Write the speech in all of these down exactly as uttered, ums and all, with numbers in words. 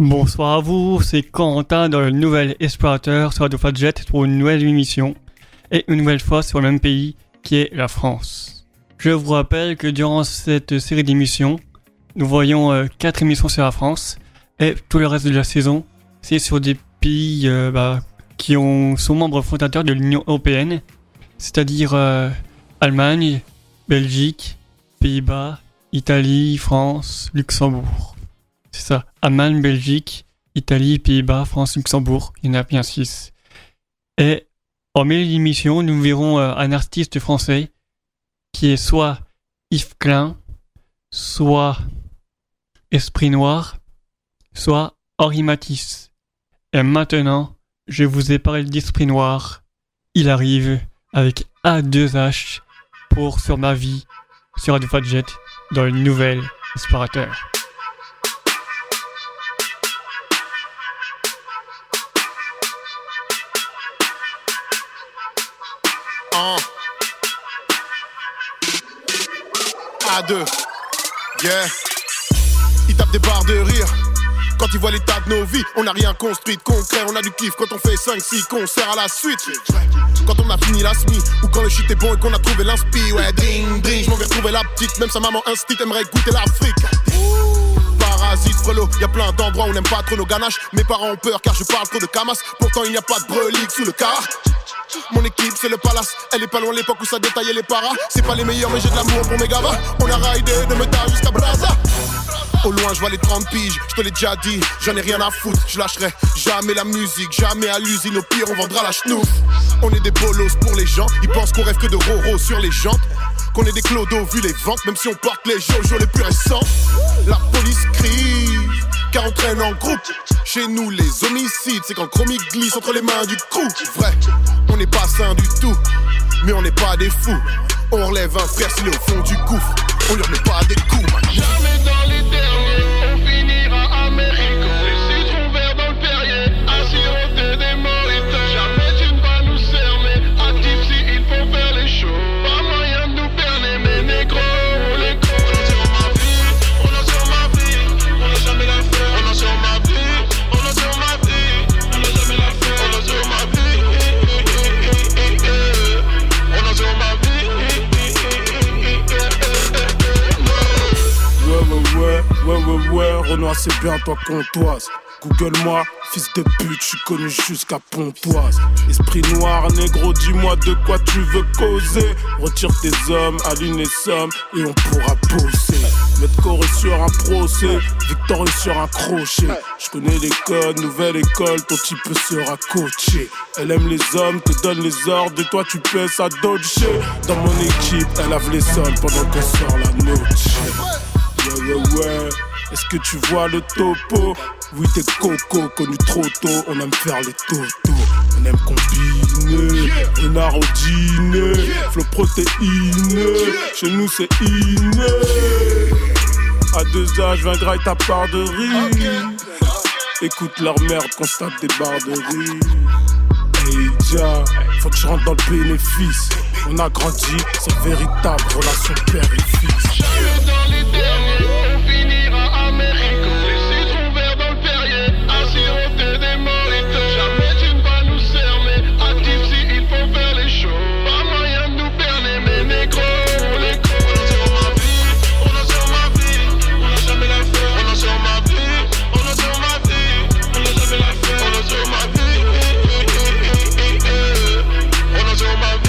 Bonsoir à vous, c'est Corentin dans le nouvel Explorateur sur Radio Fadjet pour une nouvelle émission et une nouvelle fois sur le même pays qui est la France. Je vous rappelle que durant cette série d'émissions, nous voyons euh, quatre émissions sur la France et tout le reste de la saison, c'est sur des pays euh, bah, qui ont, sont membres fondateurs de l'Union Européenne, c'est-à-dire euh, Allemagne, Belgique, Pays-Bas, Italie, France, Luxembourg. C'est ça, Allemagne, Belgique, Italie, Pays-Bas, France, Luxembourg, il y en a bien six. Et en milieu d'émission, nous verrons euh, un artiste français qui est soit Yves Klein, soit Esprit Noir, soit Henri Matisse. Et maintenant, je vous ai parlé d'Esprit Noir. Il arrive avec A deux H pour Sur ma vie, sur Radio Fadjet, dans le nouvel Explorateur. A deux, yeah. Ils tapent des barres de rire quand ils voient l'état de nos vies. On n'a rien construit de concret, on a du kiff quand on fait cinq six concerts à la suite. Quand on a fini la semi, ou quand le shit est bon et qu'on a trouvé l'inspi. Ouais, ding, ding, j'm'en vais retrouver la petite. Même sa maman instit, aimerait goûter l'Afrique. Parasite, frelot, y'a plein d'endroits où on n'aime pas trop nos ganaches. Mes parents ont peur car je parle trop de camas. Pourtant il n'y a pas de brelique sous le car. Mon équipe c'est le palace, elle est pas loin de l'époque où ça détaillait les paras. C'est pas les meilleurs mais j'ai de l'amour pour mes gavas. On a raidé de Meta jusqu'à Braza. Au loin je vois les trente piges, je te l'ai déjà dit. J'en ai rien à foutre, je lâcherai jamais la musique. Jamais à l'usine, au pire on vendra la schnouf. On est des bolos pour les gens, ils pensent qu'on rêve que de roro sur les jantes. Qu'on est des clodos vu les ventes, même si on porte les jojo les plus récents. La police crie, car on traîne en groupe. Chez nous les homicides, c'est quand le chromie glisse entre les mains du crew. Vrai, on n'est pas sain du tout, mais on n'est pas des fous. On relève un frère s'il est au fond du gouffre. On lui remet pas des coups. Jamais dans les derniers, on finira Amérique. Les citrons verts dans le Perrier, à siroter des mojitos. Jamais tu ne vas nous cerner, actifs si il faut faire les choses. Pas moyen de nous berner, mais négro, les gros. On a sur ma vie, on a sur ma vie, on a jamais la fait. On a sur ma vie, on a sur ma vie, on a jamais la fait. On a sur ma vie, on a sur ma vie. Ouais, ouais, ouais, ouais, ouais, Renoir c'est bien toi Pontoise. Google-moi, fils de pute, je suis connu jusqu'à Pontoise. Esprit noir, négro, dis-moi de quoi tu veux causer. Retire tes hommes, aligne les sommes et on pourra bosser. Mettre Corée sur un procès, victorieux sur un crochet. Je connais les codes, nouvelle école, ton type sera coaché. Elle aime les hommes, te donne les ordres, et toi tu pèses à dodger. Dans mon équipe, elle lave les sols pendant qu'on sort la noche. Ouais, ouais, ouais, est-ce que tu vois le topo? Oui, t'es coco, connu trop tôt, on aime faire les totos. On aime combiner, renard au dîner, flow protéiné, chez nous c'est inné. À deux âges, je viens graille ta part de riz. Écoute leur merde, constate des barres de riz. Hey, ja, faut que je rentre dans le bénéfice. On a grandi, c'est véritable relation père et fils. Jamais dans les derniers, on finira Amérique. Les citrons verts dans le Perrier, à siroter des mojitos. Jamais tu ne vas nous cerner, actifs si il faut faire les choses. Pas moyen de nous berner, mais négro, les gros. On a sur ma vie, on a sur ma vie, on a jamais la fait. On a sur ma vie, on a sur ma vie, on a jamais la fait. On a sur ma vie, on a sur ma vie.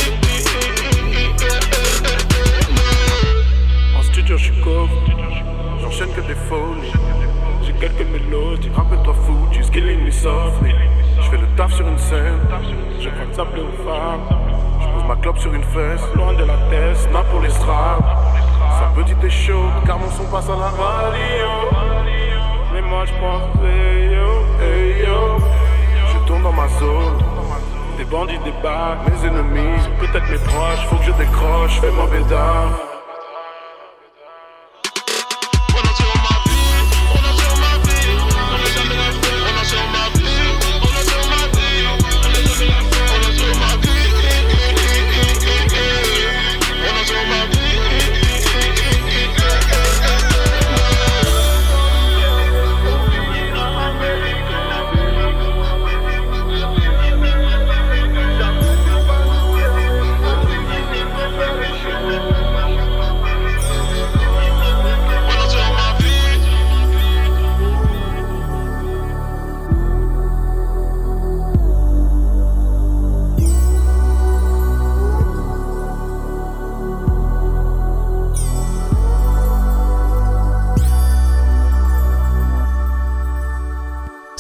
Je suis coffre, j'enchaîne que des folies. J'ai quelques mélodies, rappelle-toi fou, tu skilling me softly. Je fais le taf sur une scène, je crois que ça plaît aux femmes. Je pose ma clope sur une fesse, loin de la tête, snap pour les straps. Sa petite est chaude, car mon son passe à la radio. Mais moi je pense, hey yo, hey yo. Je tourne dans ma zone, des bandits débarquent, mes ennemis, peut-être mes proches. Faut que je décroche, fais mon bédard.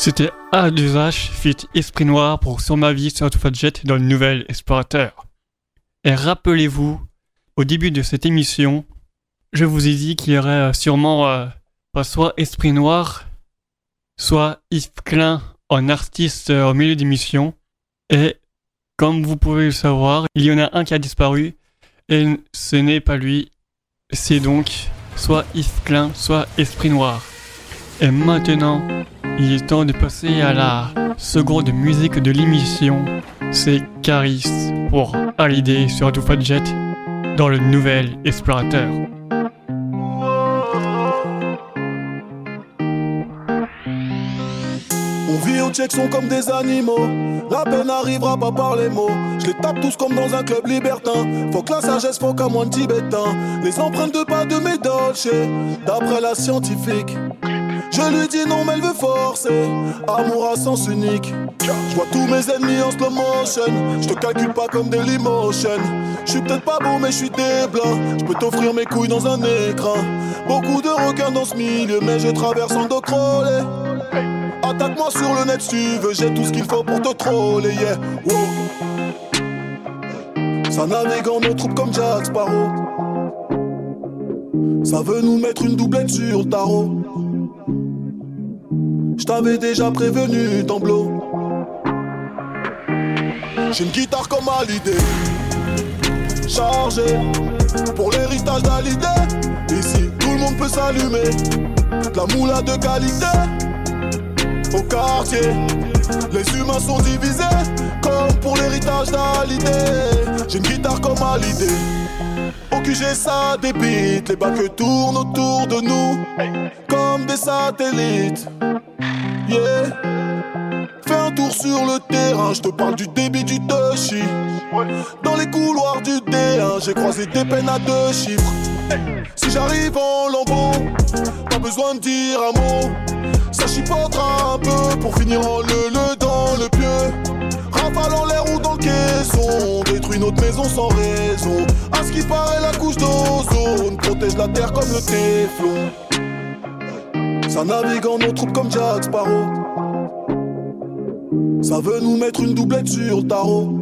C'était A deux H fit Esprit Noir pour Sur ma vie sur Autofat-Jet dans le nouvel Explorateur. Et rappelez-vous, au début de cette émission, je vous ai dit qu'il y aurait sûrement euh, pas soit Esprit Noir, soit Yves Klein en artiste euh, au milieu d'émission. Et comme vous pouvez le savoir, il y en a un qui a disparu et ce n'est pas lui. C'est donc soit Yves Klein, soit Esprit Noir. Et maintenant, il est temps de passer à la seconde musique de l'émission. C'est Caris pour Hallyday sur Autofat-Jet dans le nouvel Explorateur. On vit au check sont comme des animaux. La peine n'arrivera pas par les mots. Je les tape tous comme dans un club libertin. Faut que la sagesse, faut qu'à moins de tibétain. Les empreintes de pas de mes dolce, d'après la scientifique. Je lui dis non mais elle veut forcer. Amour à sens unique. Je vois tous mes ennemis en slow motion. Je te calcule pas comme Dailymotion. Je suis peut-être pas beau mais je suis des blancs. Je peux t'offrir mes couilles dans un écran. Beaucoup de requins dans ce milieu, mais je traverse en dos crawlé. Attaque-moi sur le net si tu veux, j'ai tout ce qu'il faut pour te troller, yeah. Wow. Ça navigue en nos troupes comme Jack Sparrow. Ça veut nous mettre une doublette sur le tarot. J't'avais déjà prévenu, Tamblo. J'ai une guitare comme Hallyday, chargée pour l'héritage d'Hallyday. Ici, tout le monde peut s'allumer. De la moula de qualité. Au quartier, les humains sont divisés. Comme pour l'héritage d'Hallyday. J'ai une guitare comme Hallyday. Au Q G ça débite. Les bacs tournent autour de nous comme des satellites. Yeah. Fais un tour sur le terrain, je te parle du débit du Toshi. Dans les couloirs du D un, j'ai croisé des peines à deux chiffres. Si j'arrive en lambeau, pas besoin de dire un mot. Ça chipotera un peu pour finir en le-le dans le pieu. Rafale en l'air ou dans le caisson, détruit notre maison sans raison. À ce qui paraît la couche d'ozone protège la terre comme le téflon. Ça navigue en nos troupes comme Jack Sparrow. Ça veut nous mettre une doublette sur le tarot.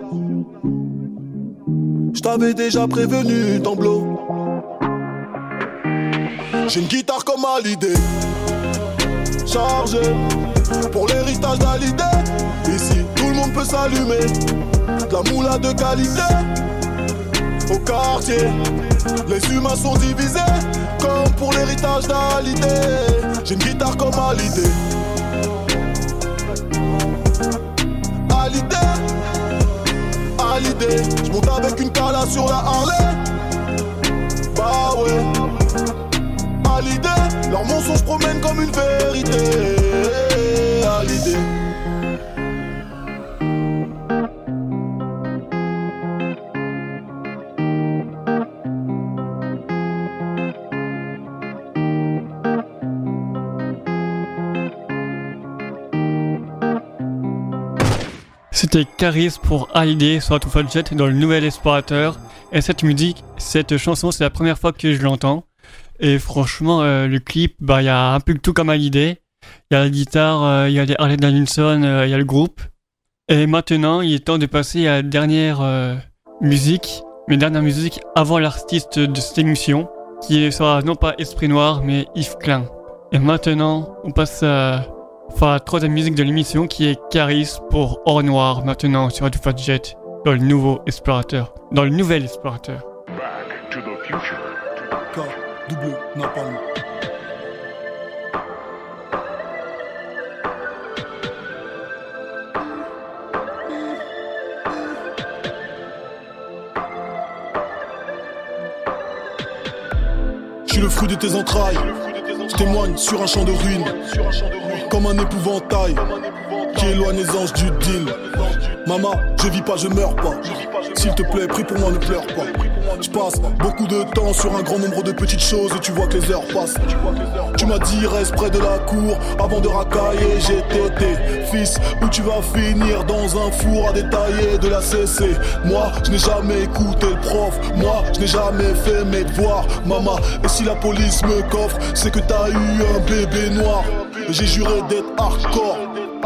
J't'avais déjà prévenu, Tamblo. J'ai une guitare comme Hallyday, chargée pour l'héritage d'Hallyday. Ici, tout le monde peut s'allumer. De la moula de qualité. Au quartier, les humains sont divisés. Comme pour l'héritage d'Hallyday. J'ai une guitare comme Hallyday. Hallyday, Hallyday. J'monte avec une cala sur la Harley. Bah ouais. Hallyday, leurs mensonges promènent comme une vérité. Hallyday. C'était Caris pour Hallyday sur Autofat-Jet dans le nouvel Explorateur. Et cette musique, cette chanson, c'est la première fois que je l'entends. Et franchement, euh, le clip, bah, il y a un peu tout comme Hallyday. Il y a la guitare, il euh, y a les Harley Davidson, il euh, y a le groupe. Et maintenant, il est temps de passer à la dernière euh, musique, mais dernière musique avant l'artiste de cette émission, qui sera non pas Esprit Noir, mais Yves Klein. Et maintenant, on passe à, enfin, à la troisième musique de l'émission, qui est Caris pour Or Noir, maintenant sur Autofat-Jet, dans le nouveau Explorateur, dans le nouvel Explorateur. Back to the future. K, double, napalm. Je suis le fruit de tes entrailles. Je témoigne sur un champ de ruines, comme un épouvantail qui éloigne les anges du deal. Maman, je vis pas, je meurs pas. S'il te plaît, prie pour moi, ne pleure pas. Je passe beaucoup de temps sur un grand nombre de petites choses et tu vois que les heures passent. Tu m'as dit reste près de la cour avant de racailler. J'ai tété, fils, où tu vas finir dans un four à détailler de la C C. Moi, je n'ai jamais écouté le prof. Moi, je n'ai jamais fait mes devoirs. Maman, et si la police me coffre, c'est que t'as eu un bébé noir. J'ai juré d'être hardcore.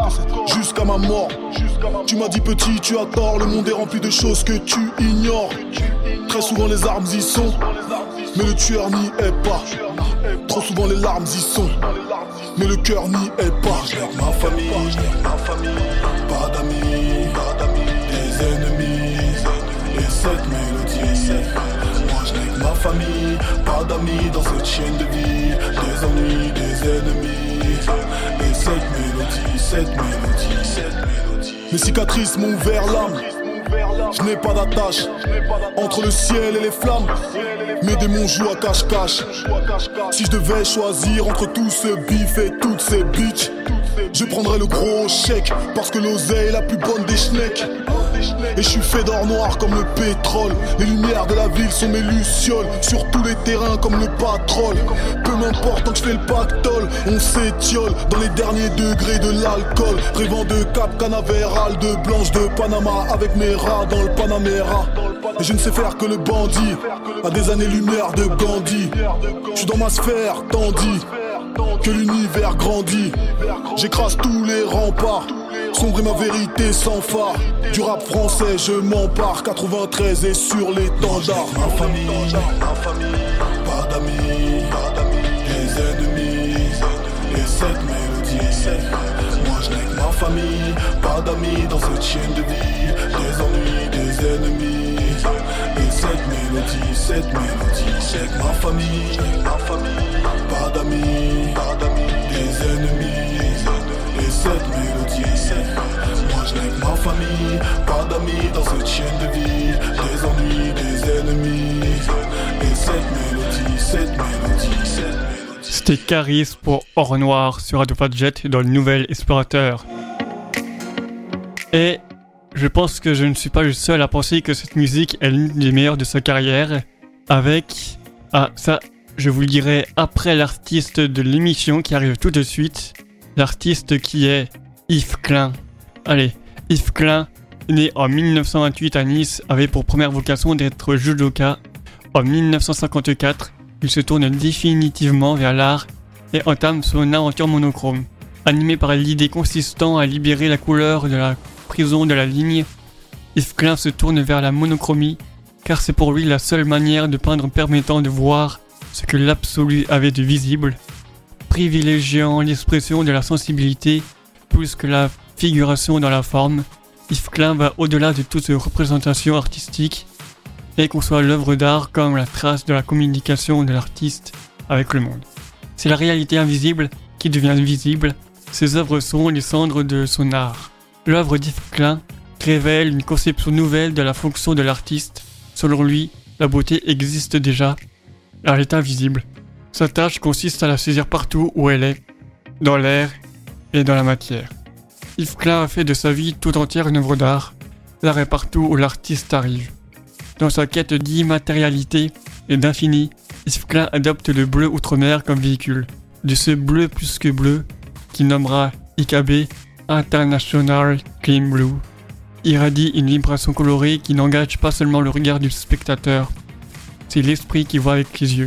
jusqu'à ma mort. Tu m'as dit petit, tu as tort, le monde est rempli de choses que tu ignores. Très souvent les armes y sont, mais le tueur n'y est pas. Trop souvent les larmes y sont, mais le cœur n'y est pas. Ma famille, ma famille, pas d'amis, pas d'amis, des ennemis, et cette mélodie. Moi je n'ai que ma famille, pas d'amis dans cette chaîne de vie. Des ennuis, des ennemis, et cette mélodie, cette mélodie, cette mélodie. Mes cicatrices m'ont ouvert l'âme. Je n'ai pas d'attache entre le ciel et les flammes. Mes démons jouent à cache-cache. Si je devais choisir entre tout ce bif et toutes ces bitches, je prendrais le gros chèque, parce que l'oseille est la plus bonne des schnecks. Et je suis fait d'or noir comme le pétrole. Les lumières de la ville sont mes lucioles, sur tous les terrains comme le patrol. Peu m'importe tant que je fais le pactole. On s'étiole dans les derniers degrés de l'alcool, rêvant de Cap Canaveral, de blanche de Panama, avec mes rats dans le Panamera. Et je ne sais faire que le bandit, à des années-lumière de Gandhi. Je suis dans ma sphère, tandis que l'univers grandit. J'écrase tous les remparts, sombre est ma vérité sans phare. Du rap français je m'empare, quatre-vingt-treize et sur l'étendard. Ma famille, ma famille, pas d'amis, pas d'amis, des ennemis, et cette mélodie. Moi je n'ai que ma famille, pas d'amis dans cette chaîne de vie. Des ennuis, des ennemis, et cette mélodie, cette mélodie. C'est que ma famille, ma famille, pas d'amis, pas d'amis, des ennemis, et cette mélodie. Moi je n'ai que ma famille, pas d'amis dans cette chaîne de vie. Des ennuis, des ennemis, et cette mélodie, cette mélodie, cette mélodie. C'était Caris pour Or Noir sur Radio Fadjet dans le Nouvel Explorateur. Et je pense que je ne suis pas le seul à penser que cette musique est l'une des meilleures de sa carrière. Avec... Ah, ça, je vous le dirai après l'artiste de l'émission qui arrive tout de suite. L'artiste qui est Yves Klein. Allez, Yves Klein, né en dix-neuf cent vingt-huit à Nice, avait pour première vocation d'être judoka. En dix-neuf cent cinquante-quatre, il se tourne définitivement vers l'art et entame son aventure monochrome. Animé par l'idée consistant à libérer la couleur de la prison de la ligne, Yves Klein se tourne vers la monochromie, car c'est pour lui la seule manière de peindre permettant de voir ce que l'absolu avait de visible, privilégiant l'expression de la sensibilité plus que la figuration dans la forme. Yves Klein va au-delà de toute représentation artistique et conçoit l'œuvre d'art comme la trace de la communication de l'artiste avec le monde. C'est la réalité invisible qui devient visible. Ses œuvres sont les cendres de son art. L'œuvre d'Yves Klein révèle une conception nouvelle de la fonction de l'artiste. Selon lui, la beauté existe déjà, elle est invisible. Sa tâche consiste à la saisir partout où elle est, dans l'air et dans la matière. Yves Klein a fait de sa vie tout entière une œuvre d'art. L'art est partout où l'artiste arrive. Dans sa quête d'immatérialité et d'infini, Yves Klein adopte le bleu outre-mer comme véhicule. De ce bleu plus que bleu, qu'il nommera I K B, International Clean Blue, irradie une vibration colorée qui n'engage pas seulement le regard du spectateur, c'est l'esprit qui voit avec les yeux.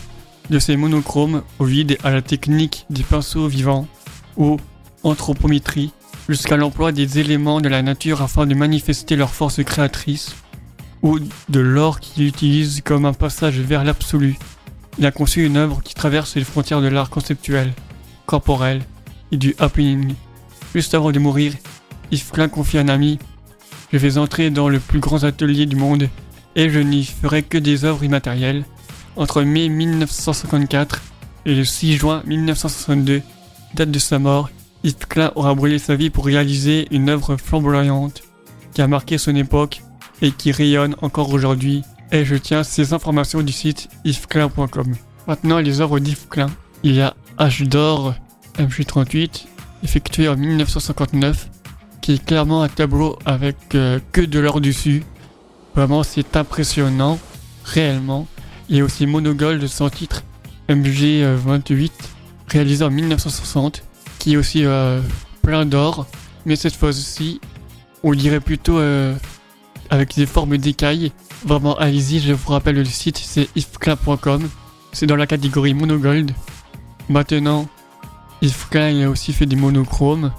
De ces monochromes au vide à la technique des pinceaux vivants, ou anthropométrie, jusqu'à l'emploi des éléments de la nature afin de manifester leur force créatrice, ou de l'or qu'il utilise comme un passage vers l'absolu. Il a conçu une œuvre qui traverse les frontières de l'art conceptuel, corporel et du happening. Juste avant de mourir, Yves Klein confie à un ami « Je vais entrer dans le plus grand atelier du monde et je n'y ferai que des œuvres immatérielles. » Entre mai dix-neuf cent cinquante-quatre et le six juin dix-neuf cent soixante-deux, date de sa mort, Yves Klein aura brûlé sa vie pour réaliser une œuvre flamboyante qui a marqué son époque et qui rayonne encore aujourd'hui. Et je tiens ces informations du site yves klein point com. Maintenant, les œuvres d'Yves Klein. Il y a H d'or M J trente-huit, effectué en dix-neuf cent cinquante-neuf, qui est clairement un tableau avec euh, que de l'or dessus. Vraiment, c'est impressionnant, réellement. Il y a aussi Monogold sans titre M G vingt-huit, réalisé en dix-neuf cent soixante, qui est aussi euh, plein d'or, mais cette fois-ci, on dirait plutôt euh, avec des formes d'écailles. Vraiment, allez-y, je vous rappelle le site, c'est yves klein point com, c'est dans la catégorie Monogold. Maintenant, Yves Klein a aussi fait des monochromes,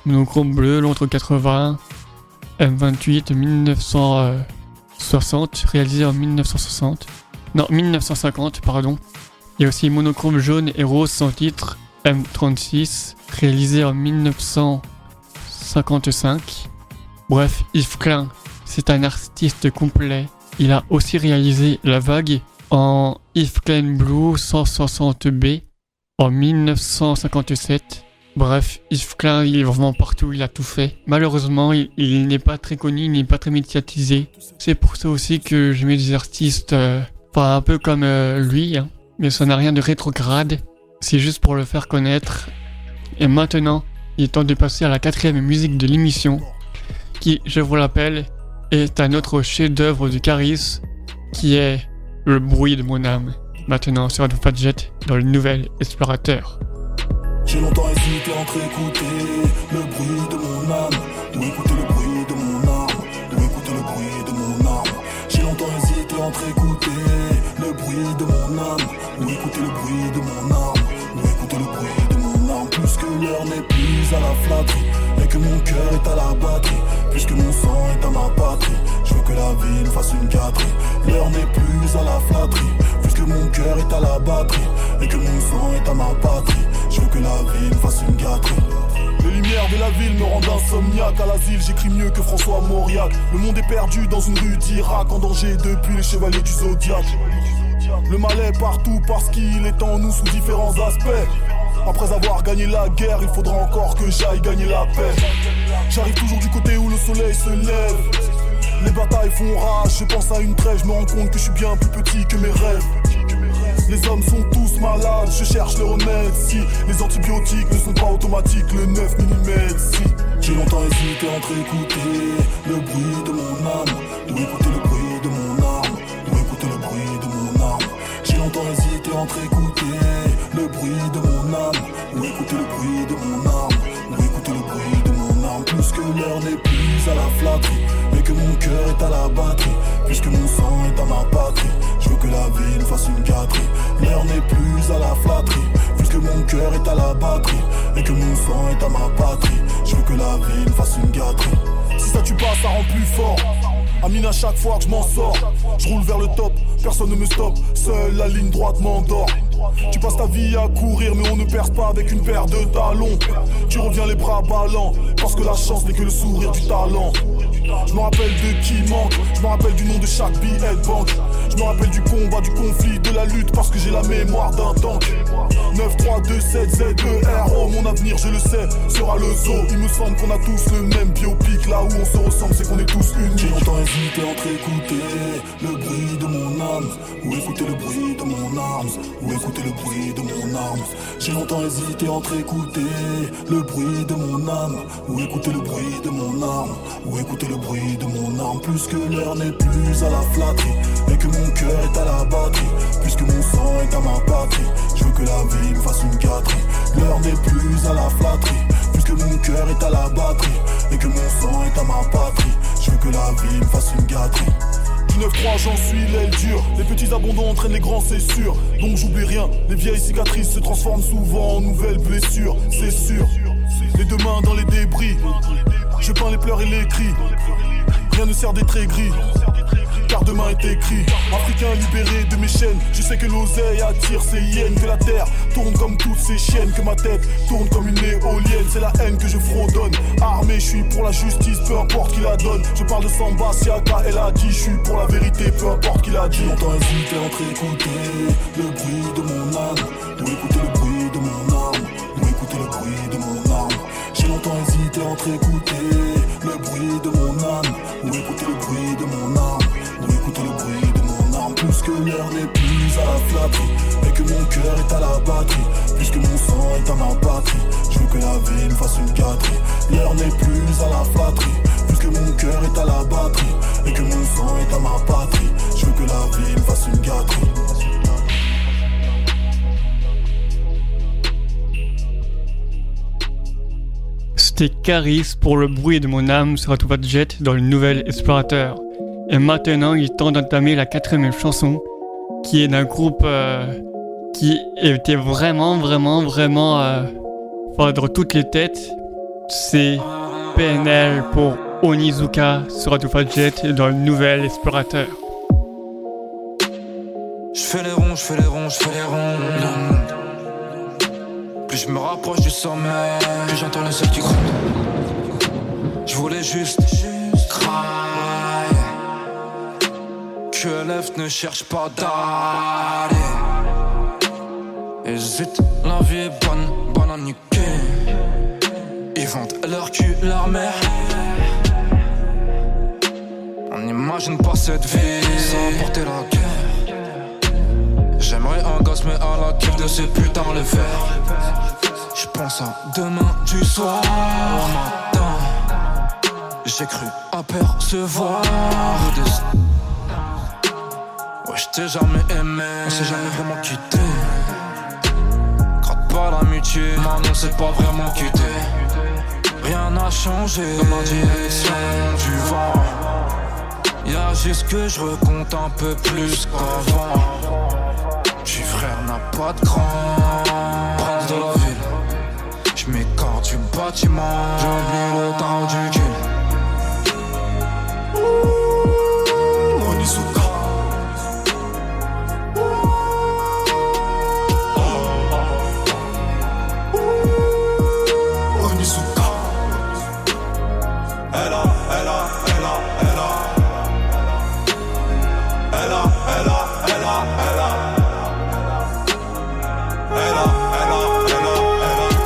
Monochrome bleu, l'autre quatre-vingts, M vingt-huit mille neuf cent soixante, réalisé en mille neuf cent soixante. Non, mille neuf cent cinquante, pardon. Il y a aussi Monochrome jaune et rose sans titre, M trente-six, réalisé en mille neuf cent cinquante-cinq. Bref, Yves Klein, c'est un artiste complet. Il a aussi réalisé La Vague en Yves Klein Blue cent soixante B en mille neuf cent cinquante-sept. Bref, Yves Klein, il est vraiment partout, il a tout fait. Malheureusement, il, il n'est pas très connu, il n'est pas très médiatisé. C'est pour ça aussi que je mets des artistes, euh, pas un peu comme euh, lui, hein, mais ça n'a rien de rétrograde. C'est juste pour le faire connaître. Et maintenant, il est temps de passer à la quatrième musique de l'émission, qui, je vous l'appelle, est un autre chef-d'œuvre du Caris, qui est Le bruit de mon âme. Maintenant sur Radio Fadjet dans le nouvel Explorateur. J'ai longtemps hésité entre écouter le bruit de mon âme ou écouter le bruit de mon âme ou écouter le bruit de mon âme. J'ai longtemps hésité entre écouter le bruit de mon âme ou écouter le bruit de mon âme ou écouter le bruit de mon âme. Plus que l'heure n'est plus à la flatterie et que mon cœur est à la batterie, puisque mon sang est à ma patrie, je veux que la vie me fasse une gâterie. L'heure n'est plus à la flatterie, puisque mon cœur est à la batterie et que mon sang est à ma patrie, je veux que la vie me fasse une gâterie. Les lumières de la ville me rendent insomniaque. À l'asile j'écris mieux que François Mauriac. Le monde est perdu dans une rue d'Irak, en danger depuis les chevaliers du Zodiac. Le mal est partout parce qu'il est en nous sous différents aspects. Après avoir gagné la guerre, il faudra encore que j'aille gagner la paix. J'arrive toujours du côté où le soleil se lève. Les batailles font rage, je pense à une trêve. Je me rends compte que je suis bien plus petit que mes rêves. Les hommes sont tous malades, je cherche le remède. Si les antibiotiques ne sont pas automatiques, le neuf millimètres si. J'ai longtemps hésité entre écouter le bruit de mon âme ou écouter le bruit de mon âme ou écouter le bruit de mon âme. J'ai longtemps hésité entre écouter le bruit de mon âme ou écouter le bruit de mon âme ou écouter le bruit de mon âme. Plus que l'heure n'est plus à la flatterie et que mon cœur est à la batterie, puisque mon sang est à ma patrie, je veux que la vie me fasse une gâterie. L'heure n'est plus à la flatterie, puisque mon cœur est à la batterie et que mon sang est à ma patrie, je veux que la vie me fasse une gâterie. Si ça tue pas, ça rend plus fort. Amine à chaque fois que je m'en sors, je roule vers le top, personne ne me stoppe, seule la ligne droite m'endort. Tu passes ta vie à courir mais on ne perce pas avec une paire de talons. Tu reviens les bras ballants, parce que la chance n'est que le sourire du talent. Je me rappelle de qui manque, je me rappelle du nom de chaque billet de banque. Je me rappelle du combat, du conflit, de la lutte, parce que j'ai la mémoire d'un tank. Neuf trois deux sept Z E R O, mon avenir je le sais, sera le zoo. Il me semble qu'on a tous le même biopic, là où on se ressemble c'est qu'on est tous uniques. J'ai longtemps hésité entre écouter le bruit de mon âme ou écouter le bruit de mon arme ou écouter le bruit de mon arme. J'ai longtemps hésité entre écouter le bruit de mon âme ou écouter le bruit de mon arme ou écouter le bruit de mon arme. Plus que l'heure n'est plus à la flatterie et que mon cœur est à la batterie, puisque mon sang est à ma patrie, je veux que la vie me fasse une gâterie. L'heure n'est plus à la flatterie, puisque mon cœur est à la batterie et que mon sang est à ma patrie, je veux que la vie me fasse une gâterie. Du neuf trois j'en suis l'aile dure, les petits abandons entraînent les grands c'est sûr. Donc j'oublie rien, les vieilles cicatrices se transforment souvent en nouvelles blessures, c'est sûr. Les deux mains dans les débris, je peins les pleurs et les cris. Rien ne sert d'être aigri, car demain est écrit. Africain libéré de mes chaînes, je sais que l'oseille attire ses hyènes, que la terre tourne comme toutes ces chiennes, que ma tête tourne comme une éolienne. C'est la haine que je fredonne, armé je suis pour la justice, peu importe qui la donne. Je parle de Samba, Siaka, elle a dit, je suis pour la vérité, peu importe qui l'a dit. J'ai longtemps hésité entre écouter le bruit de mon âme ou écouter le bruit de mon arme ou écouter le bruit de mon arme. J'ai longtemps hésité entre écouter le bruit de mon âme ou écouter le bruit de mon arme ou écouter le bruit de mon arme. Plus que l'heure n'est plus à la flatterie et que mon cœur est à la batterie, puisque mon sang est à ma patrie, je veux que la vie me fasse une gâterie. L'heure n'est plus à la flatterie, puisque mon cœur est à la batterie et que mon sang est à ma patrie, je veux que la vie me fasse une gâterie. C'était Caris pour le bruit de mon âme sur Radio Fadjet dans le nouvel Explorateur. Et maintenant, il est temps d'entamer la quatrième chanson, qui est d'un groupe euh, qui était vraiment, vraiment, vraiment euh, fort dans toutes les têtes. C'est P N L pour Onizuka sur Radio Fadjet dans le nouvel Explorateur. J'fais les ronds, j'fais les ronds, j'fais les ronds. Plus je me rapproche du sommet, plus j'entends le ciel qui gronde. J'voulais juste, juste cry. Que l'F ne cherche pas d'aller. Hésite, la vie est bonne, bonne à niquer. Ils vendent leur cul, leur mère. On n'imagine pas cette vie sans porter la guerre. J'aimerais un gosse mais à la kiff de ces putains les verts. J'pense à demain du soir matin. J'ai cru apercevoir le destin. Ouais j't'ai jamais aimé, on s'est jamais vraiment quitté. Gratte pas l'amitié, maintenant c'est pas vraiment quitté. Rien n'a changé dans ma direction du vent. Y'a juste que je recompte un peu plus qu'avant. J'suis frère n'a pas de cran. Prince de la ville, j'm'écarte du bâtiment. J'oublie le temps du kill. Onizuka. Onizuka. Elle a, elle a, elle a, elle a. Elle a, elle a, elle a, elle a. Elle a, elle a, elle a, elle a.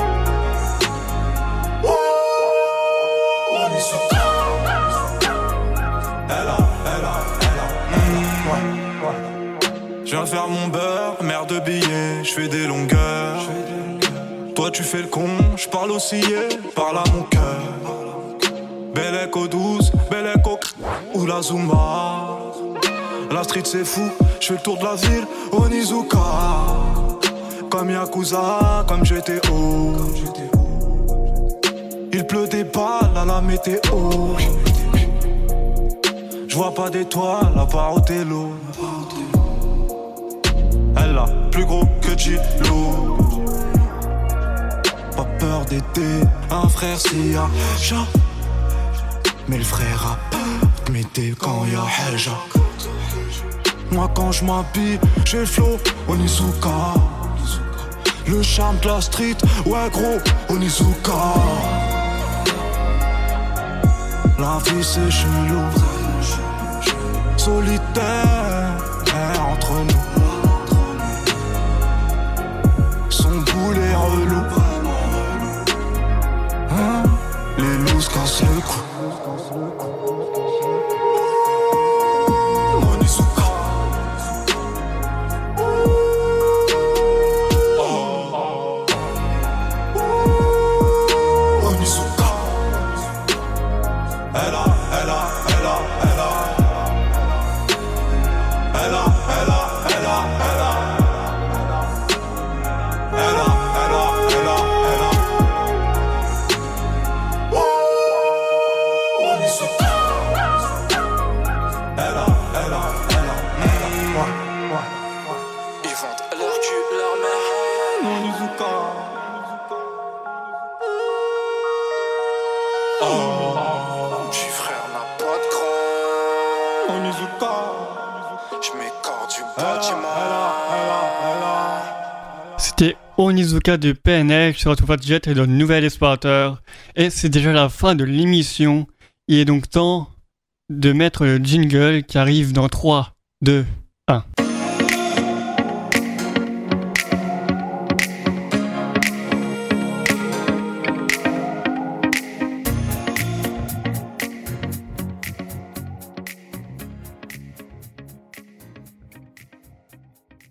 Oh, Onizuka. Elle a, elle a, elle a. Mmh, ouais, ouais. Je viens faire mon beurre, mère de billets, je fais des longueurs. Toi tu fais le con, je parle oscillé, parle à mon cœur. Belle écho douce, belle écho ou la Zumba. La street c'est fou, je fais le tour de la ville, Onizuka. Comme Yakuza, comme G T O. Il pleut des balles à la météo. Je vois pas d'étoiles à part au télo. Elle a plus gros que Gilo. Pas peur d'aider un frère s'il y a ja. Mais le frère a peur de m'aider quand y'a Heja. Moi quand je m'habille, j'ai le flow Onizuka. Le charme de la street, ouais gros Onizuka. La vie c'est chelou, solitaire entre nous. Son boulet relou, hein? Les loups se cassent le cou. Onizuka. Onizuka. Elle a, elle a, elle a, elle a. Elle a, elle a, elle a, elle a. Elle a, elle a, elle a, elle a. Oh, Onizuka. Elle a, elle a, elle a, elle a. Ouais, ouais. Ils vendent leur cul, leur mère. Onizuka. J'suis frère n'a pas de cran. Onizuka. J'm'écarte du Elle a, bâtiment. elle a, elle a, elle a. C'était Onizuka de P N L sur Radio Fadjet et dans le nouvel Explorateur. Et c'est déjà la fin de l'émission. Il est donc temps de mettre le jingle qui arrive dans trois, deux,